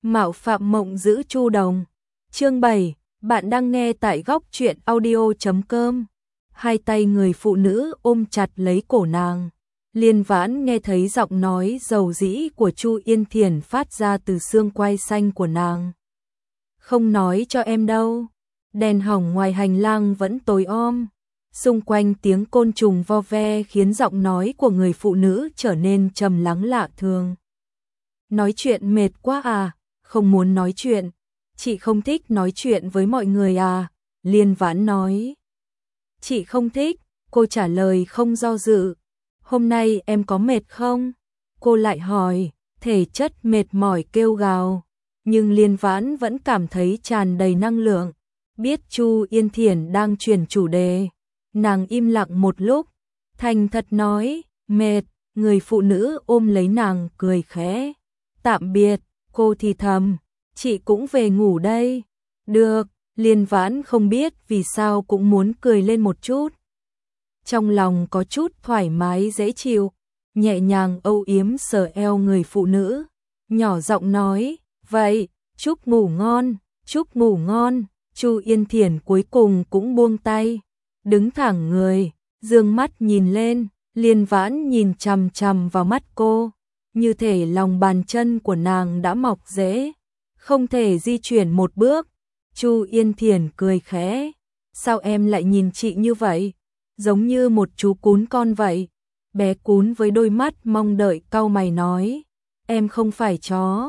Mạo phạm mộng giữ Chu Đồng. Chương 7, bạn đang nghe tại góc truyện audio.com. Hai tay người phụ nữ ôm chặt lấy cổ nàng. Liên Vãn nghe thấy giọng nói dầu dĩ của Chu Yên Thiển phát ra từ xương quai xanh của nàng. Không nói cho em đâu. Đèn hỏng ngoài hành lang vẫn tối om. Xung quanh tiếng côn trùng vo ve khiến giọng nói của người phụ nữ trở nên trầm lắng lạ thường. Nói chuyện mệt quá à, không muốn nói chuyện. Chị không thích nói chuyện với mọi người à, Liên Vãn nói. Chị không thích, cô trả lời không do dự. Hôm nay em có mệt không? Cô lại hỏi, thể chất mệt mỏi kêu gào. Nhưng Liên Vãn vẫn cảm thấy tràn đầy năng lượng. Biết Chu Yên Thiển đang chuyển chủ đề. Nàng im lặng một lúc, thành thật nói, mệt. Người phụ nữ ôm lấy nàng cười khẽ. Tạm biệt, cô thì thầm, chị cũng về ngủ đây. Được, Liên Vãn không biết vì sao cũng muốn cười lên một chút. Trong lòng có chút thoải mái dễ chịu, nhẹ nhàng âu yếm sờ eo người phụ nữ, nhỏ giọng nói, vậy, chúc ngủ ngon, chúc ngủ ngon. Chu Yên Thiển cuối cùng cũng buông tay, đứng thẳng người, dương mắt nhìn lên, Liên Vãn nhìn chằm chằm vào mắt cô, như thể lòng bàn chân của nàng đã mọc rễ, không thể di chuyển một bước. Chu Yên Thiển cười khẽ, sao em lại nhìn chị như vậy? Giống như một chú cún con vậy. Bé cún với đôi mắt mong đợi cau mày nói, em không phải chó.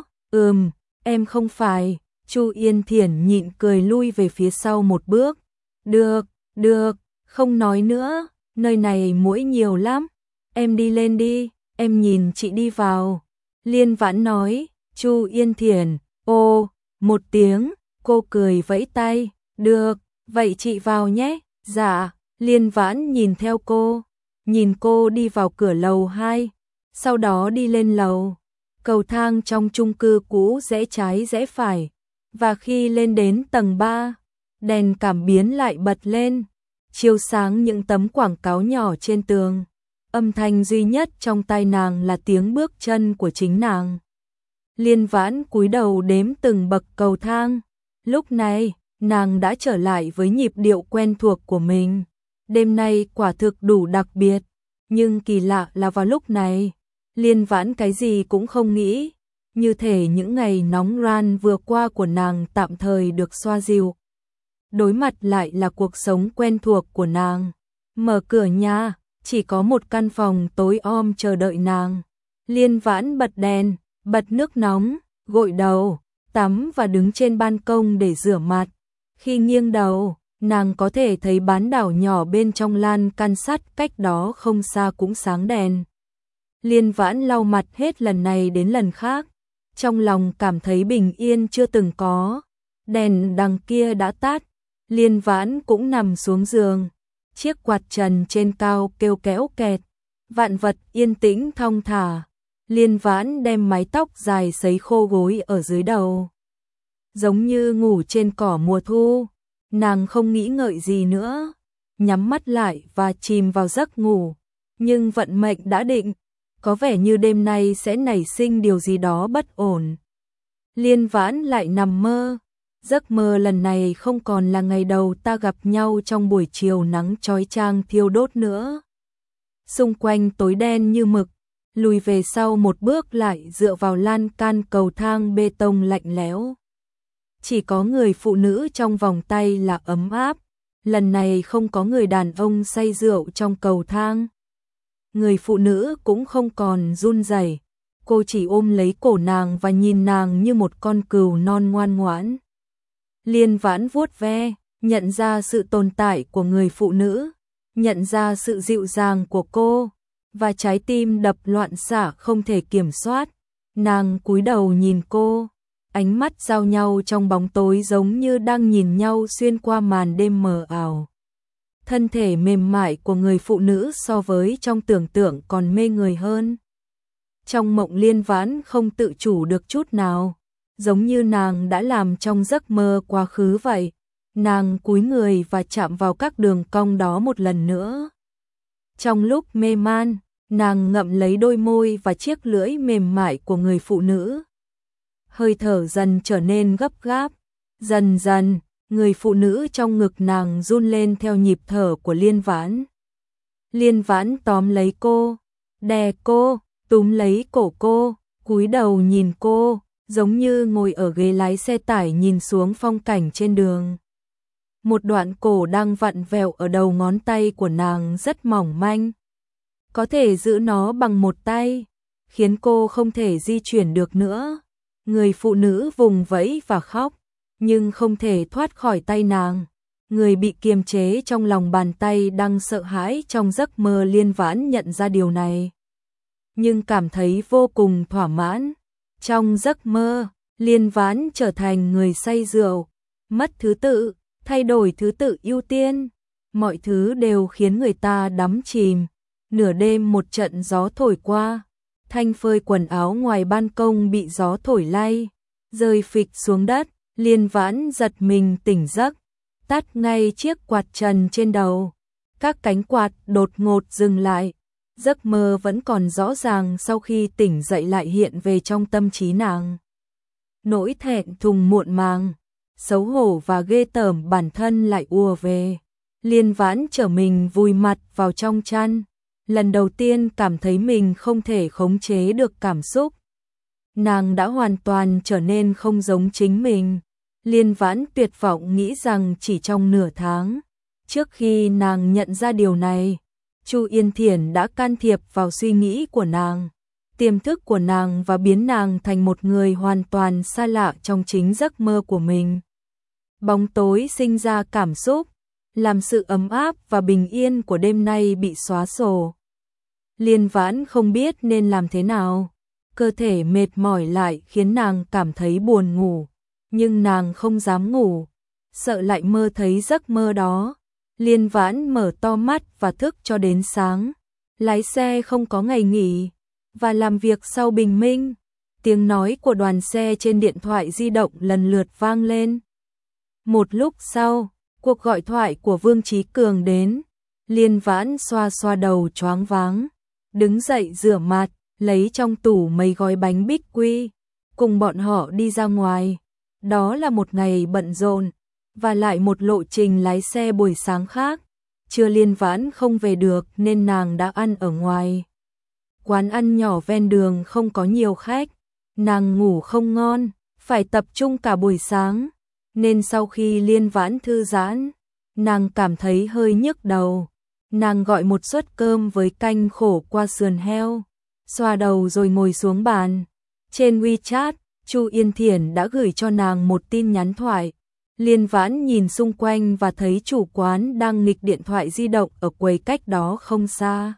Em không phải. Chu Yên Thiển nhịn cười lui về phía sau một bước. Được, không nói nữa, nơi này muỗi nhiều lắm. Em đi lên đi, em nhìn chị đi vào. Liên Vãn nói. Chu Yên Thiển, ô, một tiếng, cô cười vẫy tay, được, vậy chị vào nhé. Dạ. Liên Vãn nhìn theo cô, nhìn cô đi vào cửa lầu 2, sau đó đi lên lầu. Cầu thang trong chung cư cũ rẽ trái rẽ phải, và khi lên đến tầng 3, đèn cảm biến lại bật lên, chiếu sáng những tấm quảng cáo nhỏ trên tường. Âm thanh duy nhất trong tai nàng là tiếng bước chân của chính nàng. Liên Vãn cúi đầu đếm từng bậc cầu thang. Lúc này, nàng đã trở lại với nhịp điệu quen thuộc của mình. Đêm nay quả thực đủ đặc biệt, nhưng kỳ lạ là vào lúc này, Liên Vãn cái gì cũng không nghĩ, như thể những ngày nóng ran vừa qua của nàng tạm thời được xoa dịu. Đối mặt lại là cuộc sống quen thuộc của nàng. Mở cửa nhà, chỉ có một căn phòng tối om chờ đợi nàng. Liên Vãn bật đèn, bật nước nóng, gội đầu, tắm và đứng trên ban công để rửa mặt. Khi nghiêng đầu, nàng có thể thấy bán đảo nhỏ bên trong lan can sắt cách đó không xa cũng sáng đèn. Liên Vãn lau mặt hết lần này đến lần khác, trong lòng cảm thấy bình yên chưa từng có. Đèn đằng kia đã tắt, Liên Vãn cũng nằm xuống giường, chiếc quạt trần trên cao kêu kéo kẹt, vạn vật yên tĩnh thong thả. Liên Vãn đem mái tóc dài sấy khô gối ở dưới đầu, giống như ngủ trên cỏ mùa thu. Nàng không nghĩ ngợi gì nữa, nhắm mắt lại và chìm vào giấc ngủ. Nhưng vận mệnh đã định, có vẻ như đêm nay sẽ nảy sinh điều gì đó bất ổn. Liên Vãn lại nằm mơ. Giấc mơ lần này không còn là ngày đầu ta gặp nhau trong buổi chiều nắng chói chang thiêu đốt nữa. Xung quanh tối đen như mực, lùi về sau một bước lại dựa vào lan can cầu thang bê tông lạnh lẽo. Chỉ có người phụ nữ trong vòng tay là ấm áp, lần này không có người đàn ông say rượu trong cầu thang. Người phụ nữ cũng không còn run rẩy, cô chỉ ôm lấy cổ nàng và nhìn nàng như một con cừu non ngoan ngoãn. Liên Vãn vuốt ve, nhận ra sự tồn tại của người phụ nữ, nhận ra sự dịu dàng của cô, và trái tim đập loạn xạ không thể kiểm soát. Nàng cúi đầu nhìn cô. Ánh mắt giao nhau trong bóng tối giống như đang nhìn nhau xuyên qua màn đêm mờ ảo. Thân thể mềm mại của người phụ nữ so với trong tưởng tượng còn mê người hơn. Trong mộng Liên Vãn không tự chủ được chút nào, giống như nàng đã làm trong giấc mơ quá khứ vậy. Nàng cúi người và chạm vào các đường cong đó một lần nữa. Trong lúc mê man, nàng ngậm lấy đôi môi và chiếc lưỡi mềm mại của người phụ nữ. hơi thở dần trở nên gấp gáp. Dần dần, người phụ nữ trong ngực nàng run lên theo nhịp thở của Liên Vãn. Liên Vãn tóm lấy cô, đè cô, túm lấy cổ cô, cúi đầu nhìn cô, giống như ngồi ở ghế lái xe tải nhìn xuống phong cảnh trên đường. Một đoạn cổ đang vặn vẹo ở đầu ngón tay của nàng rất mỏng manh. Có thể giữ nó bằng một tay, khiến cô không thể di chuyển được nữa. Người phụ nữ vùng vẫy và khóc, nhưng không thể thoát khỏi tay nàng. Người bị kiềm chế trong lòng bàn tay đang sợ hãi trong giấc mơ. Liên Vãn nhận ra điều này, nhưng cảm thấy vô cùng thỏa mãn. Trong giấc mơ, Liên Vãn trở thành người say rượu, mất thứ tự, thay đổi thứ tự ưu tiên. Mọi thứ đều khiến người ta đắm chìm. Nửa đêm một trận gió thổi qua, thanh phơi quần áo ngoài ban công bị gió thổi lay, rơi phịch xuống đất. Liên Vãn giật mình tỉnh giấc, tắt ngay chiếc quạt trần trên đầu. Các cánh quạt đột ngột dừng lại. Giấc mơ vẫn còn rõ ràng, sau khi tỉnh dậy lại hiện về trong tâm trí nàng. Nỗi thẹn thùng muộn màng, xấu hổ và ghê tởm bản thân lại ùa về. Liên Vãn trở mình vùi mặt vào trong chăn. Lần đầu tiên cảm thấy mình không thể khống chế được cảm xúc. Nàng đã hoàn toàn trở nên không giống chính mình. Liên Vãn tuyệt vọng nghĩ rằng chỉ trong nửa tháng, trước khi nàng nhận ra điều này, Chu Yên Thiển đã can thiệp vào suy nghĩ của nàng, tiềm thức của nàng và biến nàng thành một người hoàn toàn xa lạ trong chính giấc mơ của mình. Bóng tối sinh ra cảm xúc, làm sự ấm áp và bình yên của đêm nay bị xóa sổ. Liên Vãn không biết nên làm thế nào, cơ thể mệt mỏi lại khiến nàng cảm thấy buồn ngủ, nhưng nàng không dám ngủ, sợ lại mơ thấy giấc mơ đó. Liên Vãn mở to mắt và thức cho đến sáng, lái xe không có ngày nghỉ, và làm việc sau bình minh. Tiếng nói của đoàn xe trên điện thoại di động lần lượt vang lên. Một lúc sau, cuộc gọi thoại của Vương Chí Cường đến. Liên Vãn xoa xoa đầu choáng váng, đứng dậy rửa mặt, lấy trong tủ mấy gói bánh bích quy, cùng bọn họ đi ra ngoài. Đó là một ngày bận rộn, và lại một lộ trình lái xe buổi sáng khác. Trưa Liên Vãn không về được nên nàng đã ăn ở ngoài. Quán ăn nhỏ ven đường không có nhiều khách, nàng ngủ không ngon, phải tập trung cả buổi sáng, nên sau khi Liên Vãn thư giãn, nàng cảm thấy hơi nhức đầu. Nàng gọi một suất cơm với canh khổ qua sườn heo, xoa đầu rồi ngồi xuống bàn. Trên WeChat, Chu Yên Thiển đã gửi cho nàng một tin nhắn thoại. Liên Vãn nhìn xung quanh và thấy chủ quán đang nghịch điện thoại di động ở quầy cách đó không xa.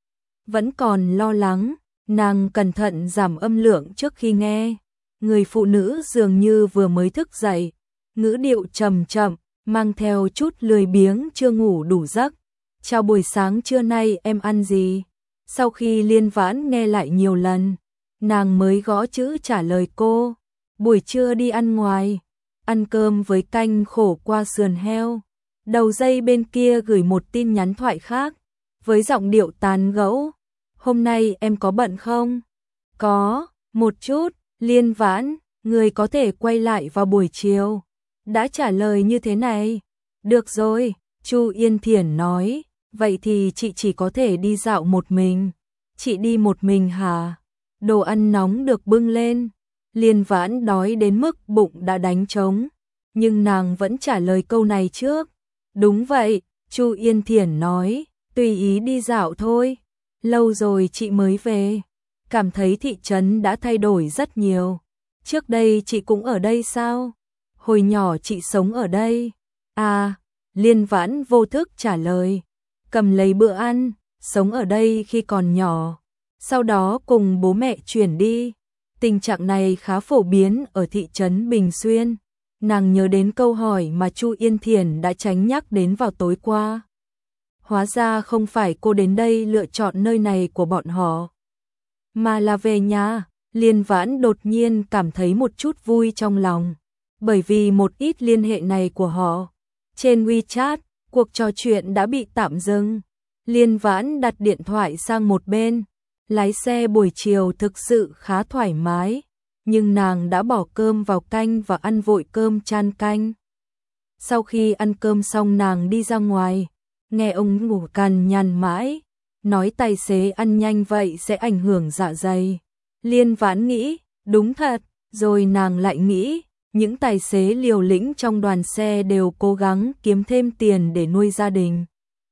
Vẫn còn lo lắng, nàng cẩn thận giảm âm lượng trước khi nghe. Người phụ nữ dường như vừa mới thức dậy, ngữ điệu trầm chậm, mang theo chút lười biếng chưa ngủ đủ giấc. Chào buổi sáng, trưa nay em ăn gì? Sau khi Liên Vãn nghe lại nhiều lần, nàng mới gõ chữ trả lời cô. Buổi trưa đi ăn ngoài, ăn cơm với canh khổ qua sườn heo. Đầu dây bên kia gửi một tin nhắn thoại khác, với giọng điệu tán gẫu. Hôm nay em có bận không? Có, một chút. Liên Vãn, người có thể quay lại vào buổi chiều. Đã trả lời như thế này. Được rồi, Chu Yên Thiển nói. Vậy thì chị chỉ có thể đi dạo một mình. Chị đi một mình hả? Đồ ăn nóng được bưng lên. Liên Vãn đói đến mức bụng đã đánh trống, nhưng nàng vẫn trả lời câu này trước. Đúng vậy, Chu Yên Thiển nói, tùy ý đi dạo thôi. Lâu rồi chị mới về, cảm thấy thị trấn đã thay đổi rất nhiều. Trước đây chị cũng ở đây sao? Hồi nhỏ chị sống ở đây. À, Liên Vãn vô thức trả lời. Cầm lấy bữa ăn, sống ở đây khi còn nhỏ, sau đó cùng bố mẹ chuyển đi. Tình trạng này khá phổ biến ở thị trấn Bình Xuyên. Nàng nhớ đến câu hỏi mà Chu Yên Thiển đã tránh nhắc đến vào tối qua. Hóa ra không phải cô đến đây lựa chọn nơi này của bọn họ, mà là về nhà. Liên Vãn đột nhiên cảm thấy một chút vui trong lòng, bởi vì một ít liên hệ này của họ. Trên WeChat, cuộc trò chuyện đã bị tạm dừng. Liên Vãn đặt điện thoại sang một bên. Lái xe buổi chiều thực sự khá thoải mái. nhưng nàng đã bỏ cơm vào canh và ăn vội cơm chan canh. Sau khi ăn cơm xong nàng đi ra ngoài, nghe ông ngủ cằn nhằn mãi, nói tài xế ăn nhanh vậy sẽ ảnh hưởng dạ dày. Liên Vãn nghĩ, đúng thật, rồi nàng lại nghĩ, những tài xế liều lĩnh trong đoàn xe đều cố gắng kiếm thêm tiền để nuôi gia đình,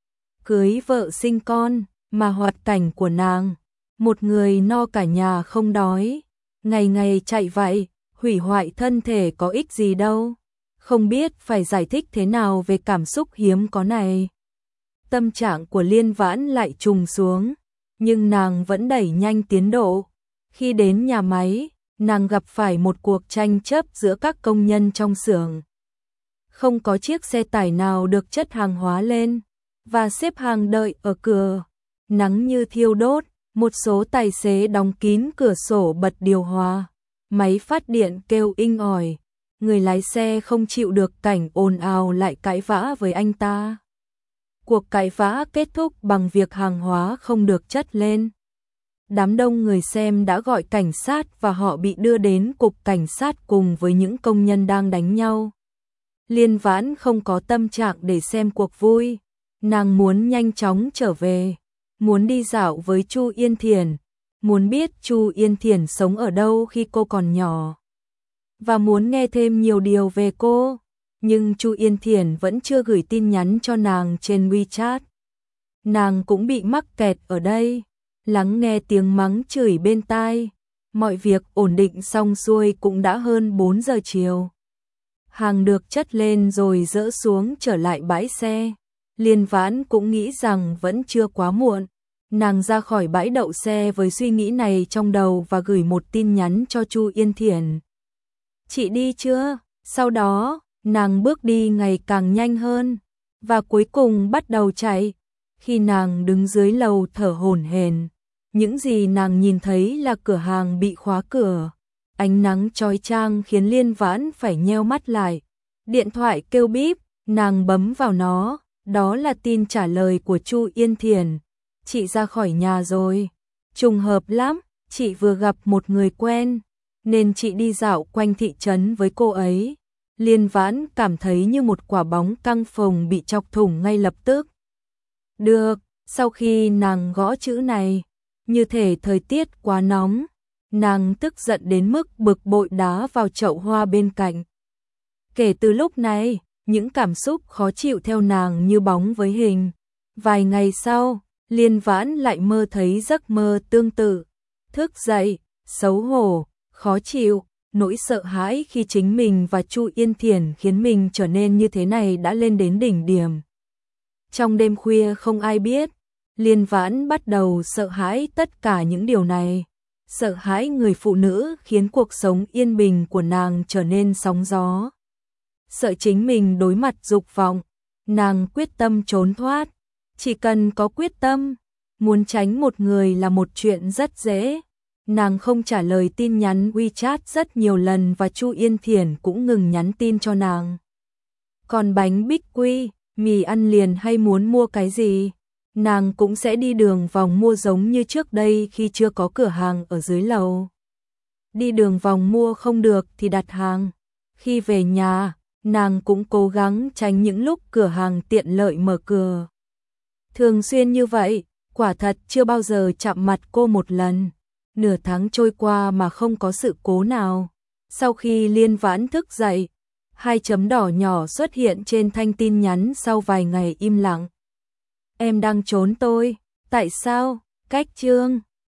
cưới vợ sinh con, mà hoạt cảnh của nàng, một người no cả nhà không đói, ngày ngày chạy vậy, hủy hoại thân thể có ích gì đâu. Không biết phải giải thích thế nào về cảm xúc hiếm có này. Tâm trạng của Liên Vãn lại trùng xuống, nhưng nàng vẫn đẩy nhanh tiến độ. Khi đến nhà máy, nàng gặp phải một cuộc tranh chấp giữa các công nhân trong xưởng. Không có chiếc xe tải nào được chất hàng hóa lên, và xếp hàng đợi ở cửa. Nắng như thiêu đốt, một số tài xế đóng kín cửa sổ bật điều hòa, máy phát điện kêu inh ỏi. Người lái xe không chịu được cảnh ồn ào lại cãi vã với anh ta. Cuộc cãi vã kết thúc bằng việc hàng hóa không được chất lên. Đám đông người xem đã gọi cảnh sát và họ bị đưa đến cục cảnh sát cùng với những công nhân đang đánh nhau. Liên Vãn không có tâm trạng để xem cuộc vui, nàng muốn nhanh chóng trở về, muốn đi dạo với Chu Yên Thiển, muốn biết Chu Yên Thiển sống ở đâu khi cô còn nhỏ, và muốn nghe thêm nhiều điều về cô. Nhưng Chu Yên Thiển vẫn chưa gửi tin nhắn cho nàng trên WeChat. Nàng cũng bị mắc kẹt ở đây, lắng nghe tiếng mắng chửi bên tai. Mọi việc ổn định xong xuôi cũng đã hơn 4 giờ chiều. Hàng được chất lên rồi dỡ xuống trở lại bãi xe. Liên Vãn cũng nghĩ rằng vẫn chưa quá muộn. Nàng ra khỏi bãi đậu xe với suy nghĩ này trong đầu và gửi một tin nhắn cho Chu Yên Thiển. Chị đi chưa? Sau đó, nàng bước đi ngày càng nhanh hơn, và cuối cùng bắt đầu chạy. Khi nàng đứng dưới lầu thở hổn hển, những gì nàng nhìn thấy là cửa hàng bị khóa cửa. Ánh nắng chói chang khiến Liên Vãn phải nheo mắt lại. Điện thoại kêu bíp, nàng bấm vào nó, đó là tin trả lời của Chu Yên Thiển. Chị ra khỏi nhà rồi. Trùng hợp lắm, chị vừa gặp một người quen, nên chị đi dạo quanh thị trấn với cô ấy. Liên Vãn cảm thấy như một quả bóng căng phồng bị chọc thủng ngay lập tức. Được, sau khi nàng gõ chữ này, như thể thời tiết quá nóng, nàng tức giận đến mức bực bội đá vào chậu hoa bên cạnh. Kể từ lúc này, những cảm xúc khó chịu theo nàng như bóng với hình. Vài ngày sau, Liên Vãn lại mơ thấy giấc mơ tương tự. Thức dậy, xấu hổ, khó chịu, nỗi sợ hãi khi chính mình và Chu Yên Thiển khiến mình trở nên như thế này đã lên đến đỉnh điểm. Trong đêm khuya không ai biết, Liên Vãn bắt đầu sợ hãi tất cả những điều này. Sợ hãi người phụ nữ khiến cuộc sống yên bình của nàng trở nên sóng gió. Sợ chính mình đối mặt dục vọng, nàng quyết tâm trốn thoát. Chỉ cần có quyết tâm, muốn tránh một người là một chuyện rất dễ. Nàng không trả lời tin nhắn WeChat rất nhiều lần và Chu Yên Thiển cũng ngừng nhắn tin cho nàng. Còn bánh bích quy, mì ăn liền hay muốn mua cái gì, nàng cũng sẽ đi đường vòng mua giống như trước đây khi chưa có cửa hàng ở dưới lầu. Đi đường vòng mua không được thì đặt hàng. Khi về nhà, nàng cũng cố gắng tránh những lúc cửa hàng tiện lợi mở cửa. Thường xuyên như vậy, quả thật chưa bao giờ chạm mặt cô một lần. Nửa tháng trôi qua mà không có sự cố nào. Sau khi Liên Vãn thức dậy, 2 chấm đỏ nhỏ xuất hiện trên thanh tin nhắn sau vài ngày im lặng. Em đang trốn tôi, tại sao? Cách chương